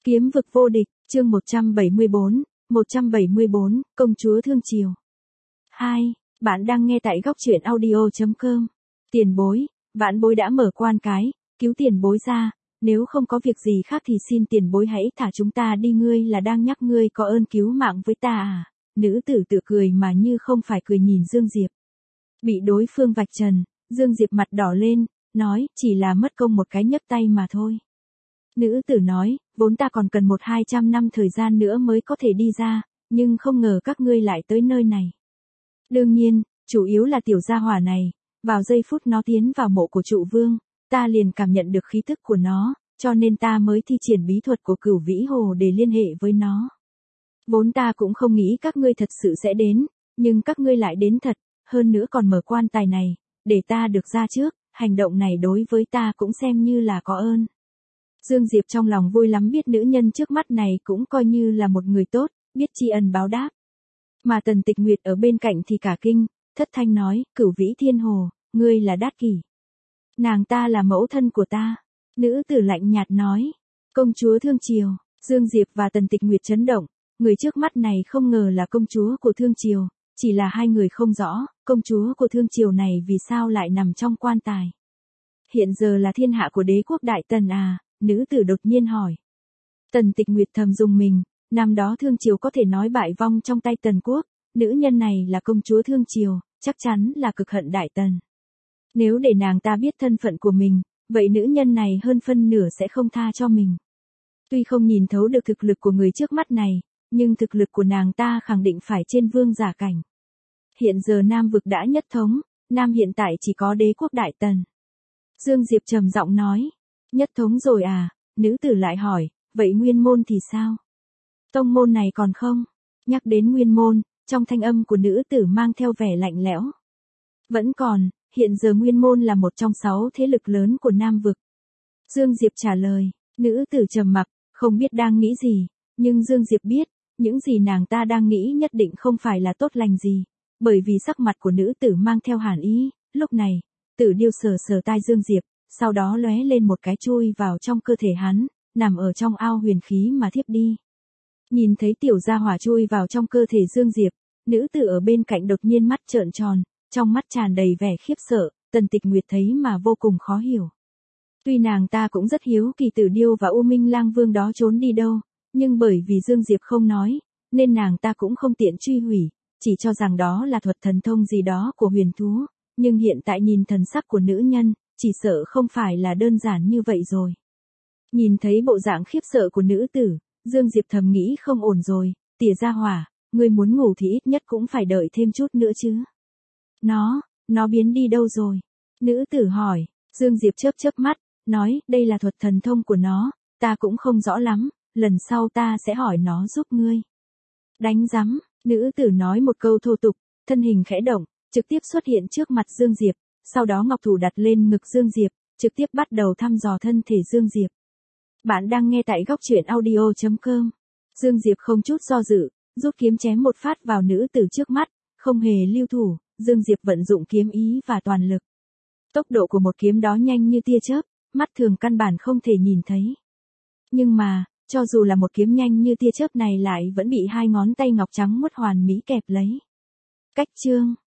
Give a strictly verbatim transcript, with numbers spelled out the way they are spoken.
Kiếm vực vô địch, chương một trăm bảy mươi bốn, một trăm bảy mươi bốn, công chúa thương triều. hai. Bạn đang nghe tại góc truyện audio chấm com. Tiền bối, vãn bối đã mở quan cái, cứu tiền bối ra, nếu không có việc gì khác thì xin tiền bối hãy thả chúng ta đi, ngươi là đang nhắc ngươi có ơn cứu mạng với ta à? Nữ tử tự cười mà như không phải cười nhìn Dương Diệp. Bị đối phương vạch trần, Dương Diệp mặt đỏ lên, nói, chỉ là mất công một cái nhấc tay mà thôi. Nữ tử nói, vốn ta còn cần một hai trăm năm thời gian nữa mới có thể đi ra, nhưng không ngờ các ngươi lại tới nơi này. Đương nhiên, chủ yếu là tiểu gia hỏa này, vào giây phút nó tiến vào mộ của trụ vương, ta liền cảm nhận được khí tức của nó, cho nên ta mới thi triển bí thuật của Cửu Vĩ Hồ để liên hệ với nó. Vốn ta cũng không nghĩ các ngươi thật sự sẽ đến, nhưng các ngươi lại đến thật, hơn nữa còn mở quan tài này, để ta được ra trước, hành động này đối với ta cũng xem như là có ơn. Dương Diệp trong lòng vui lắm, biết nữ nhân trước mắt này cũng coi như là một người tốt, biết tri ân báo đáp. Mà Tần Tịch Nguyệt ở bên cạnh thì cả kinh, thất thanh nói, Cửu Vĩ Thiên Hồ, ngươi là Đát Kỷ. Nàng ta là mẫu thân của ta. Nữ tử lạnh nhạt nói, công chúa thương triều. Dương Diệp và Tần Tịch Nguyệt chấn động, người trước mắt này không ngờ là công chúa của thương triều, chỉ là hai người không rõ, công chúa của thương triều này vì sao lại nằm trong quan tài. Hiện giờ là thiên hạ của đế quốc Đại Tần à? Nữ tử đột nhiên hỏi. Tần Tịch Nguyệt thầm dùng mình, năm đó thương triều có thể nói bại vong trong tay Tần quốc, nữ nhân này là công chúa thương triều, chắc chắn là cực hận Đại Tần. Nếu để nàng ta biết thân phận của mình, vậy nữ nhân này hơn phân nửa sẽ không tha cho mình. Tuy không nhìn thấu được thực lực của người trước mắt này, nhưng thực lực của nàng ta khẳng định phải trên vương giả cảnh. Hiện giờ Nam vực đã nhất thống, Nam hiện tại chỉ có đế quốc Đại Tần. Dương Diệp trầm giọng nói. Nhất thống rồi à? Nữ tử lại hỏi, vậy nguyên môn thì sao? Tông môn này còn không? Nhắc đến nguyên môn, trong thanh âm của nữ tử mang theo vẻ lạnh lẽo. Vẫn còn, hiện giờ nguyên môn là một trong sáu thế lực lớn của Nam vực. Dương Diệp trả lời, nữ tử trầm mặc, không biết đang nghĩ gì, nhưng Dương Diệp biết, những gì nàng ta đang nghĩ nhất định không phải là tốt lành gì, bởi vì sắc mặt của nữ tử mang theo hàn ý. Lúc này, Tử Điêu sờ sờ tai Dương Diệp, sau đó lóe lên một cái chui vào trong cơ thể hắn, nằm ở trong ao huyền khí mà thiếp đi. Nhìn thấy tiểu gia hỏa chui vào trong cơ thể Dương Diệp, nữ tử ở bên cạnh đột nhiên mắt trợn tròn, trong mắt tràn đầy vẻ khiếp sợ. Tần Tịch Nguyệt thấy mà vô cùng khó hiểu. Tuy nàng ta cũng rất hiếu kỳ Tử Điêu và U Minh Lang Vương đó trốn đi đâu, nhưng bởi vì Dương Diệp không nói, nên nàng ta cũng không tiện truy hủy, chỉ cho rằng đó là thuật thần thông gì đó của huyền thú, nhưng hiện tại nhìn thần sắc của nữ nhân, chỉ sợ không phải là đơn giản như vậy rồi. Nhìn thấy bộ dạng khiếp sợ của nữ tử, Dương Diệp thầm nghĩ không ổn rồi, tỉa gia hỏa, ngươi muốn ngủ thì ít nhất cũng phải đợi thêm chút nữa chứ. Nó, nó biến đi đâu rồi? Nữ tử hỏi. Dương Diệp chớp chớp mắt, nói, đây là thuật thần thông của nó, ta cũng không rõ lắm, lần sau ta sẽ hỏi nó giúp ngươi. Đánh rắm, nữ tử nói một câu thô tục, thân hình khẽ động, trực tiếp xuất hiện trước mặt Dương Diệp, sau đó ngọc thủ đặt lên ngực Dương Diệp, trực tiếp bắt đầu thăm dò thân thể Dương Diệp. Bạn đang nghe tại góc truyện audio chấm com. Dương Diệp không chút do dự, rút kiếm chém một phát vào nữ tử trước mắt, không hề lưu thủ, Dương Diệp vận dụng kiếm ý và toàn lực. Tốc độ của một kiếm đó nhanh như tia chớp, mắt thường căn bản không thể nhìn thấy. Nhưng mà, cho dù là một kiếm nhanh như tia chớp này lại vẫn bị hai ngón tay ngọc trắng muốt hoàn mỹ kẹp lấy. Cách chương